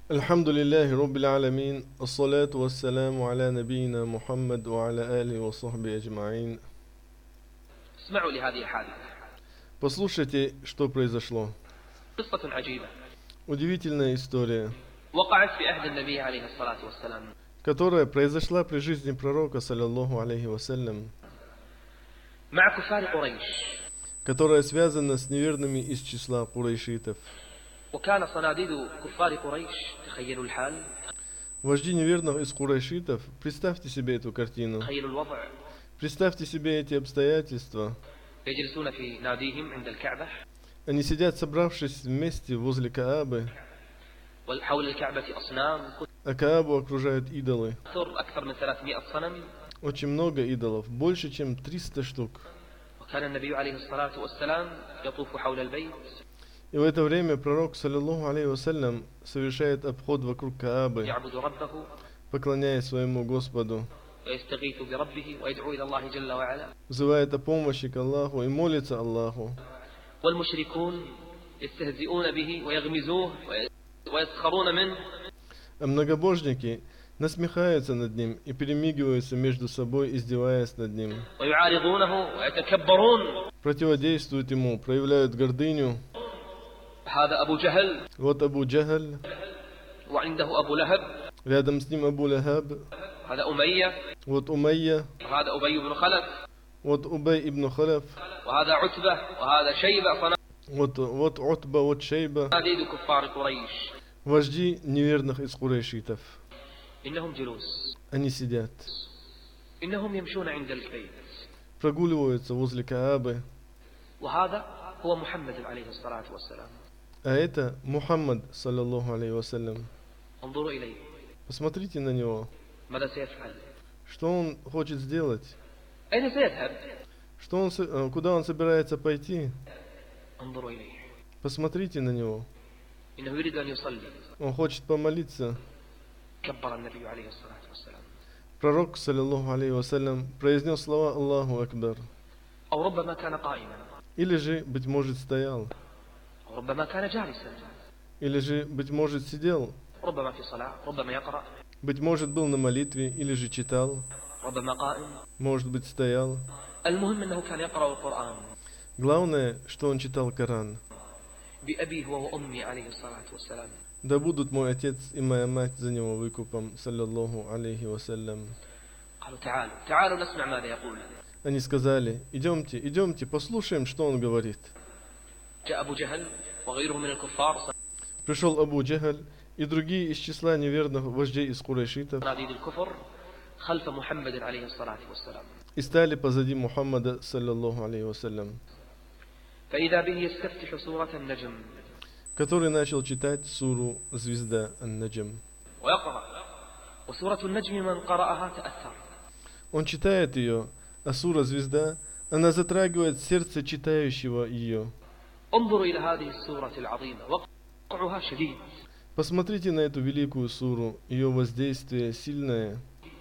Альхамдулиллахи Rabbil Аламин, ассалату вассаляму аля набийна Мухаммад ва аля али ва сахби аджмаин. اسمعوا لهذه الحادثة. Послушайте, что произошло. قصة عجيبة Удивительная история, وقعت في عهد النبي عليه الصلاة والسلام которая произошла при жизни пророка, саллаллаху алейхи вассалям, مع كفار قريش. которая связана с неверными из числа курайшитов. وكان صناديد كفار قريش، تخيلوا الحال، Вожди неверных из курайшитов, представьте себе эту картину, تخيلوا الوضع. представьте себе эти обстоятельства. يجلسون في ناديهم عند الكعبة، Они сидят, собравшись вместе возле Каабы, وحول الكعبة أصنام а Каабу окружают идолы. أكثر من 300 صنم. Очень много идолов, больше чем 300 штук. وكان النبي عليه الصلاة والسلام يطوف حول البيت И в это время пророк, саллаллаху алейхи вассалям, совершает обход вокруг Каабы, يعبد ربه поклоняясь своему Господу, ويستغيث بربه ويدعو إلى الله جل وعلا. взывает о помощи к Аллаху и молится Аллаху. والمشركون يستهزئون به ويغمزوه ويسخرون منه. А многобожники насмехаются над ним и перемигиваются между собой, издеваясь над ним. ويعارضونه ويتكبرون. Противодействуют ему, проявляют гордыню. هذا أبو جهل Вот Абу Джахаль, وعنده أبو لهب، рядом с ним Абу Лахаб, هذا أمية، вот Умайя, وهذا أبي بن خلف، вот Убай ибн Халаф, وهذا عتبة، وهذا شيبة. вот Утба, вот Шейба, صناديد كفار قريش. вожди неверных из курайшитов. إنهم جلوس، Они сидят, إنهم يمشون عند البيت، прогуливаются возле Каабы. وهذا هو محمد عليه الصلاة والسلام. А это Мухаммад, саллаллаху алейхи вассалям. انظروا إليه، Посмотрите на него. ماذا سيفعل؟ Что он хочет сделать? أين سيذهب؟ Куда он собирается пойти? انظروا إليه، Посмотрите на него. إنه يريد أن يصلي. Он хочет помолиться. كبر النبي عليه الصلاة والسلام، Пророк, саллаллаху алейхи вассалям, произнес слова Аллаху Акбар. أو ربما كان قائما، Или же, быть может, стоял. أو ربما كان جالسا، Или же, быть может, сидел. ربما في صلاة، ربما يقرأ، Быть может, был на молитве. Или же читал. ربما قائم. Может быть, стоял. المهم أنه كان يقرأ القرآن. Главное, что он читал Коран. بأبي هو وأمي عليه الصلاة والسلام. Да будут мой отец и моя мать за него выкупом, саллаллаху алейхи вассалям. قالوا تعالوا نسمع ماذا يقول. Они сказали: идемте, идемте, послушаем, что он говорит. جاء أبو جهل وغيره من الكفار، Пришел Абу Джахаль и другие из числа неверных вождей из курайшитов صناديد الكفر، خلف محمد عليه الصلاة والسلام. и стали позади Мухаммада, саллаллаху алейхи вассалям, فإذا به يستفتح سورة النجم который начал читать суру «Звезда Ан-Наджм». ويقرأ، وسورة النجم من قرأها تأثر. Он читает ее, а сура «Звезда», она затрагивает сердце читающего ее. انظروا إلى هذه السورة العظيمة، وقعها شديد. Посмотрите на эту великую суру, ее воздействие сильное.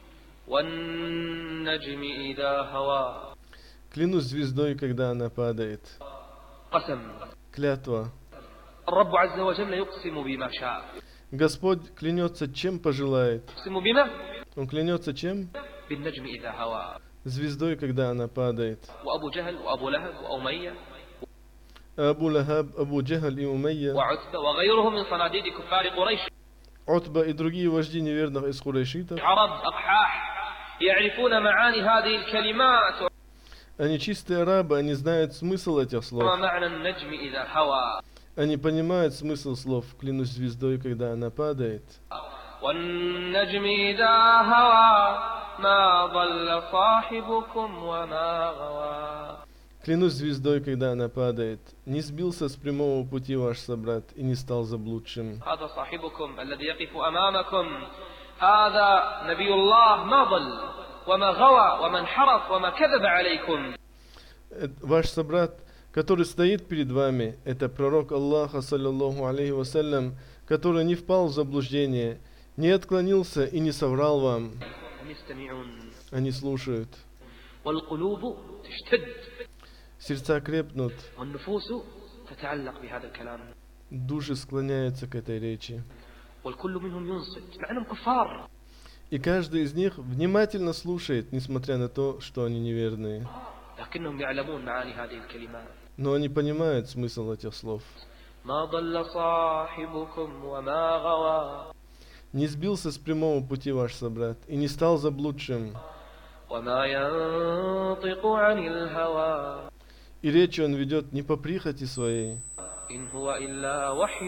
والنجم إذا هوى. Клянусь звездой, когда она падает. قسم. Клятва. الرب عز وجل يقسم بما شاء. Господь клянется, чем пожелает. يقسم بما؟ Он клянется чем? بالنجم إذا هوى. Звездой, когда она падает. وأبو جهل وأبو لهب وأمية Абу Лахаб, Абу Джахаль и Умайя, وعتبة وغيرهم من صناديد كفار قريش، Утба и другие вожди неверных из курайшитов, عرب أقحاح، يعرفون معاني هذه الكلمات они чистые арабы, они знают смысл этих слов. ومعنى النجم إذا هوى. Они понимают смысл слов «клянусь звездой, когда она падает». والنجم إذا هوى ما ضل صاحبكم وما غوى. Клянусь звездой, когда она падает. Не сбился с прямого пути ваш собрат и не стал заблудшим. هذا صاحبكم الذي يقف أمامكم، هذا نبي الله ما ضل وما غوى وما انحرف وما كذب عليكم. Ваш собрат, который стоит перед вами, это пророк Аллаха, саллаллаху алейхи вассалям, который не впал в заблуждение, не отклонился и не соврал вам. Они слушают. والقلوب تشتد Сердца крепнут, والنفوس تتعلق بهذا الكلام. души склоняются к этой речи. والكل منهم ينصت مع أنهم كفار. И каждый из них внимательно слушает, несмотря на то, что они неверные. لكنهم يعلمون معاني هذه الكلمات. Но они понимают смысл этих слов. ما ضل صاحبكم وما غوى. Не сбился с прямого пути ваш собрат и не стал заблудшим. وما ينطق عن الهوى. И речь он ведет не по прихоти своей. إن هو إلا وحي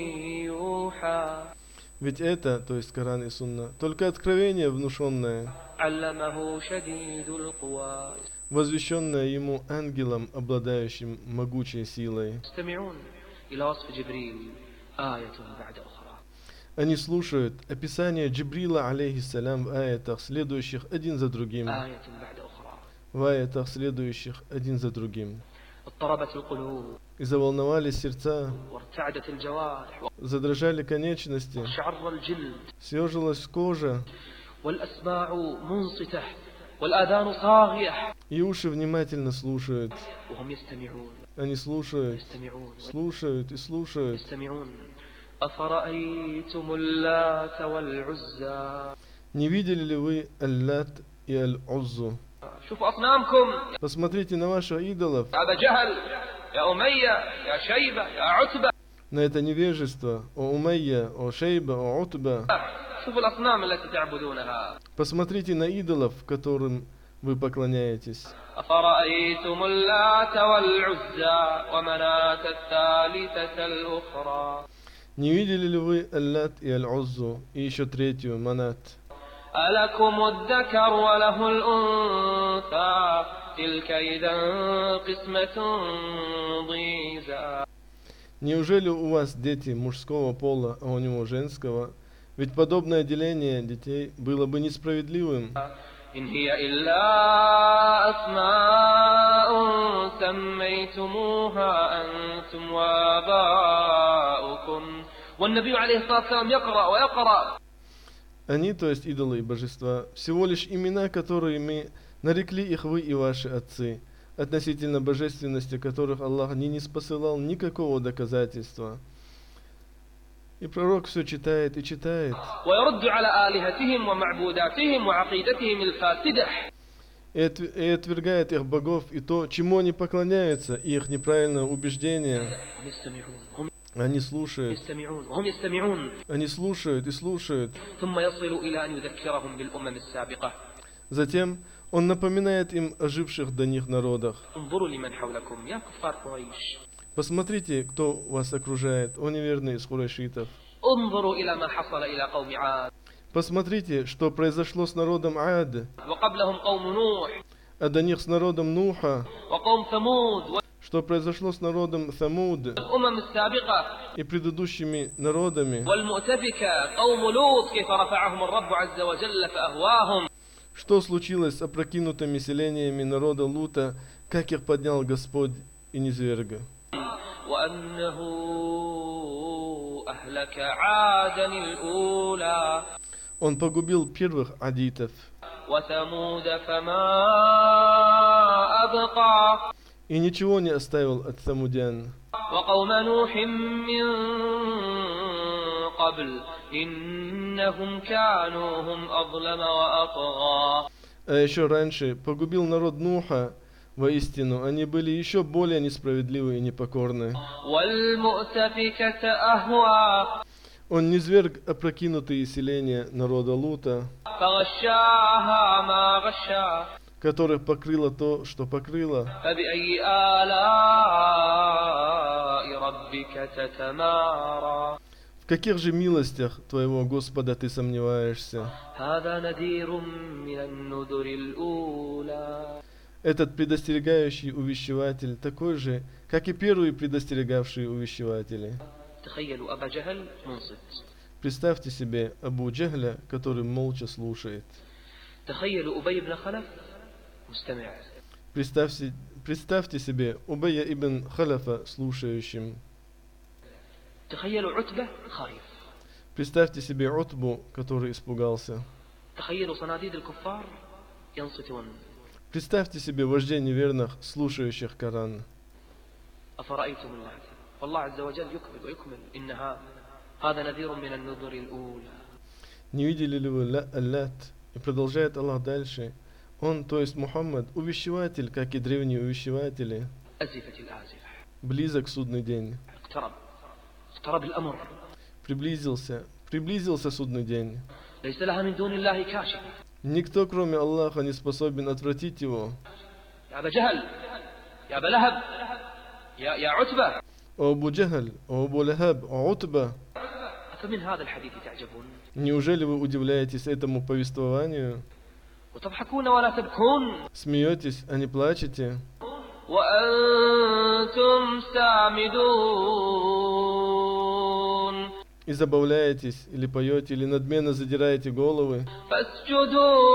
يوحى. Ведь это, то есть Коран и Сунна, только откровение внушенное, علمه شديد القوى. возвещенное ему ангелом, обладающим могучей силой. يستمعون إلى وصف جبريل آية بعد أخرى. Они слушают описание Джибрила, алейхиссалям, в аятах, следующих один за другим. آية بعد أخرى. В аятах, следующих один за другим. اضطربت القلوب. И заволновались сердца, وارتعدت الجوارح. задрожали конечности, وشعر الجلد. съежилась кожа, والأسماع منصتة. والآذان صاغية. и уши внимательно слушают. وهم يستمعون. Они слушают, يستمعون. слушают и слушают. يستمعون. أفرأيتم اللات والعزى. Не видели ли вы Аллат и Аль-Уззу? شوفوا أصنامكم. Посмотрите на ваших идолов, يا أبا جهل يا أمية يا شيبة يا عتبة. на это невежество, о Умайя, о Шейба, о Утба. شوفوا الأصنام التي تعبدونها. Посмотрите на идолов, которым вы поклоняетесь. أفرأيتم اللات والعزى ومناة الثالثة الأخرى. Не видели ли вы Аллат и Аль-Уззу, и еще третью, Манат? ألكم الذكر وله الأنثى تلك إذا قسمة ضيزى. Неужели у вас дети мужского пола, а у него женского? Ведь подобное деление детей было бы несправедливым. إن هي إلا أسماء سميتموها أنتم وآباؤكم. والنبي عليه الصلاة والسلام يقرأ ويقرأ. Они, то есть идолы и божества, всего лишь имена, которыми нарекли их вы и ваши отцы, относительно божественности которых Аллах не ниспосылал никакого доказательства. И пророк все читает и читает. ويرد على آلهتهم ومعبوداتهم وعقيدتهم الفاسدة. И отвергает их богов и то, чему они поклоняются, и их неправильное убеждение. Они слушают. يستمعون وهم يستمعون. Они слушают и слушают. ثم يصل إلى أن يذكرهم بالأمم السابقة. Затем он напоминает им о живших до них народах. انظروا لمن حولكم يا كفار قريش. Посмотрите, кто вас окружает, о неверные из курайшитов. انظروا إلى ما حصل إلى قوم عاد. Посмотрите, что произошло с народом Ад, وقبلهم قوم نوح. а до них с народом Нуха, وقوم ثمود. что произошло с народом Самуд والأمم السابقة. и предыдущими народами, والمؤتفكة قوم لوط كيف رفعهم الرب عز وجل فأهواهم. что случилось с опрокинутыми селениями народа Лута, как их поднял Господь и низверг. وأنه أهلك عادا الأولى. Он погубил первых адитов وثمود فما أبقى. и ничего не оставил от самудян. وقوم نوح من قبل إنهم كانوا هم أظلم وأطغى. А еще раньше погубил народ Нуха. Воистину, они были еще более несправедливы и непокорны. والمؤتفكة أهوى. Он низверг опрокинутые селения народа Лута, فغشاها ما غشا. которых покрыло то, что покрыло. فبأي آلاء ربك تتمارى. В каких же милостях твоего Господа ты сомневаешься? هذا نذير من النذر الأولى. Этот предостерегающий увещеватель такой же, как и первые предостерегавшие увещеватели. تخيلوا أبا جهل منصت. Представьте себе Абу Джахля, который молча слушает. تخيلوا أبي بن خلف مستمع. Представьте себе Убайя ибн Халяфа слушающим. تخيلوا عتبة خايف. Представьте себе Утбу, который испугался. تخيلوا صناديد الكفار ينصتون. Представьте себе вождей неверных, слушающих Коран. أفرأيتم اللات. والله عز وجل يكمل ويكمل إنها هذا نذير من النذر الأولى. Не видели ли вы Аллат? И продолжает Аллах дальше. Он, то есть Мухаммад, увещеватель, как и древние увещеватели. أزفت الآزفة. Близок судный день. اقترب الأمر. Приблизился судный день. ليس لها من دون الله كاشف. Никто, кроме Аллаха, не способен отвратить его. يا أبا جهل يا أبا لهب يا عتبة. О Абу Джахаль, о Абу Лахаб, о Утба. أفمن هذا الحديث تعجبون؟ Неужели вы удивляетесь этому повествованию? وتضحكون ولا تبكون. Смеетесь, а не плачете? وأنتم سامدون. И забавляетесь, или поете, или надменно задираете головы. فاسجدوا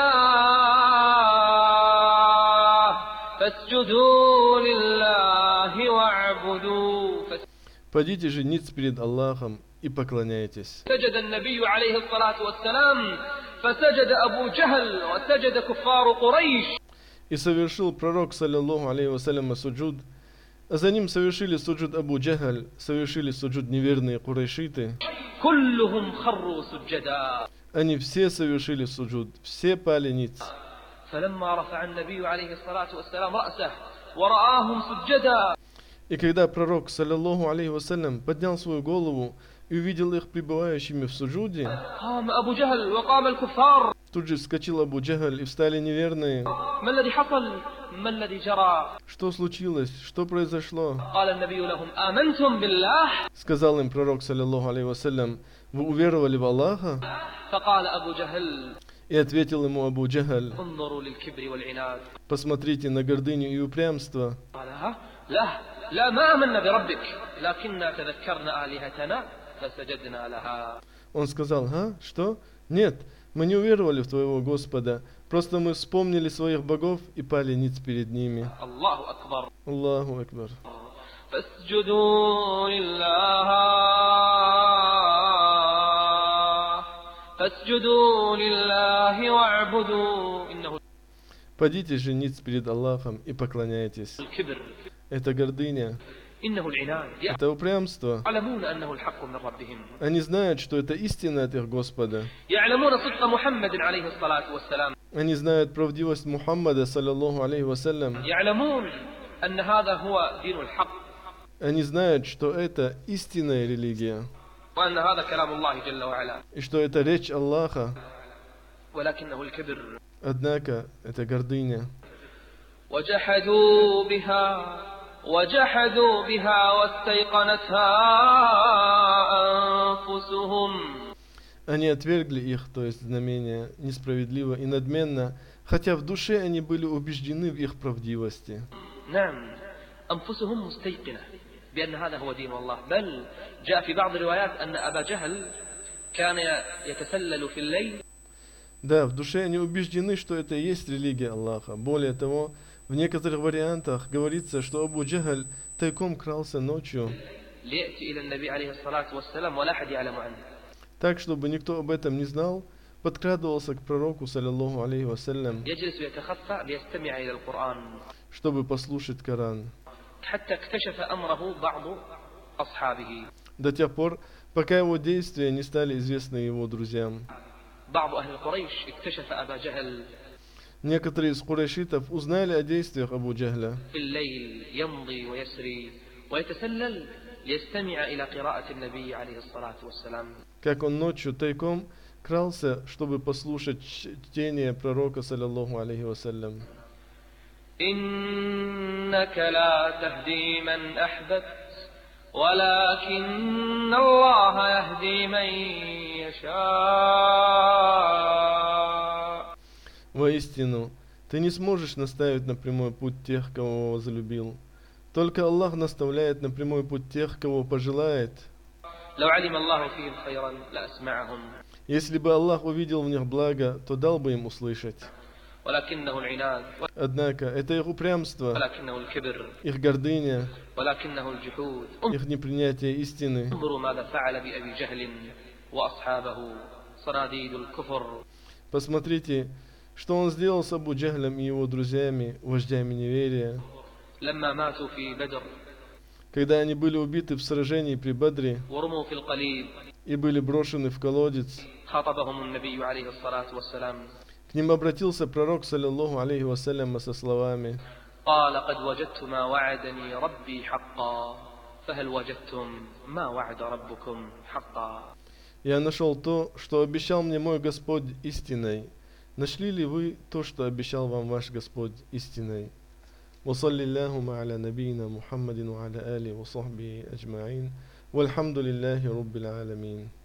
لله واعبدوا. Падите же ниц перед Аллахом и поклоняйтесь. سجد النبي عليه الصلاة والسلام فسجد أبو جهل وسجد كفار قريش. И совершил пророк, саллиллаху алейхи вассалям, суджуд, а за ним совершили суджуд Абу Джахаль, совершили суджуд неверные курайшиты. كلهم خروا سجدا. Они все совершили суджуд, все пали ниц. فلما رفع النبي عليه الصلاة والسلام رأسه ورآهم سجدا. И когда пророк, саллиллаху алейхи вассалям, поднял свою голову и увидел их пребывающими в суджуде, قام أبو جهل وقام الكفار. тут же вскочил Абу Джахаль и встали неверные. ما الذي حصل؟ ما الذي جرى؟ Что случилось? Что произошло? قال النبي لهم آمنتم بالله؟ Сказал им пророк, саллиллаху алейхи вассалям, вы уверовали в Аллаха? فقال أبو جهل И ответил ему Абу Джахаль, انظروا للكبر والعناد. посмотрите на гордыню и упрямство. قال لا ما آمنا بربك لكننا تذكرنا آلهتنا فسجدنا لها. Он сказал, что? Нет, мы не уверовали в твоего Господа, просто мы вспомнили своих богов и пали ниц перед ними. الله أكبر. Аллаху Акбар. فاسجدوا لله واعبدوا إنه. Падите же ниц перед Аллахом и поклоняйтесь. الكبر. Это гордыня, إنه العناد. это упрямство. يعلمون أنه الحق من ربهم. Они знают, что это истина от их Господа. يعلمون صدق محمد عليه الصلاة والسلام. Они знают правдивость Мухаммада, саллиллаху алейхи вассалям. يعلمون أن هذا هو دين الحق. Они знают, что это истинная религия. وأن هذا كلام الله جل وعلا. И что это речь Аллаха. ولكنه الكبر. Однако это гордыня. وجحدوا بها واستيقنتها أنفسهم. Они отвергли их, то есть знамения, несправедливо и надменно, хотя в душе они были убеждены в их правдивости. نعم أنفسهم مستيقنة بأن هذا هو دين الله. بل جاء في بعض الروايات أن أبا جهل كان يتسلل في الليل. Да, в душе они убеждены, что это и есть религия Аллаха. Более того, в некоторых вариантах говорится, что Абу Джахаль тайком крался ночью, так, чтобы никто об этом не знал, подкрадывался к пророку, саллиллаху алейхи вассалям, чтобы послушать Коран. До тех пор, пока его действия не стали известны его друзьям. Некоторые из курайшитов узнали о действиях Абу Джахля. Как он ночью тайком крался, чтобы послушать чтение пророка, саллиллаху алейхи вассалям. إنك لا تهدي من أحببت ولكن الله يهدي من يشاء. Воистину, ты не сможешь наставить на прямой путь тех, кого возлюбил. Только Аллах наставляет на прямой путь тех, кого пожелает. لو علم الله فيهم خيرا لأسمعهم. Если бы Аллах увидел в них благо, то дал бы им услышать. ولكنه العناد. Однако это их упрямство, ولكنه الكبر. их гордыня, ولكنه الجحود. их непринятие истины. انظروا ماذا فعل بأبي جهل وأصحابه صناديد الكفر. Посмотрите, что он сделал с Абу Джахлем и его друзьями, вождями неверия. لما ماتوا في بدر. когда они были убиты в сражении при Бадре ورموا في القليب и были брошены в колодец, خاطبهم النبي عليه الصلاة والسلام к ним обратился пророк, саллиллаху алейхи вассалям, со словами: قال قد وجدت ما وعدني ربي حقا فهل وجدتم ما وعد ربكم حقا. «Я нашел то, что обещал мне мой Господь истиной. Нашли ли вы то, что обещал вам ваш Господь истиной?» وصلى اللهم على نبينا محمد وعلى آله وصحبه أجمعين والحمد لله رب العالمين.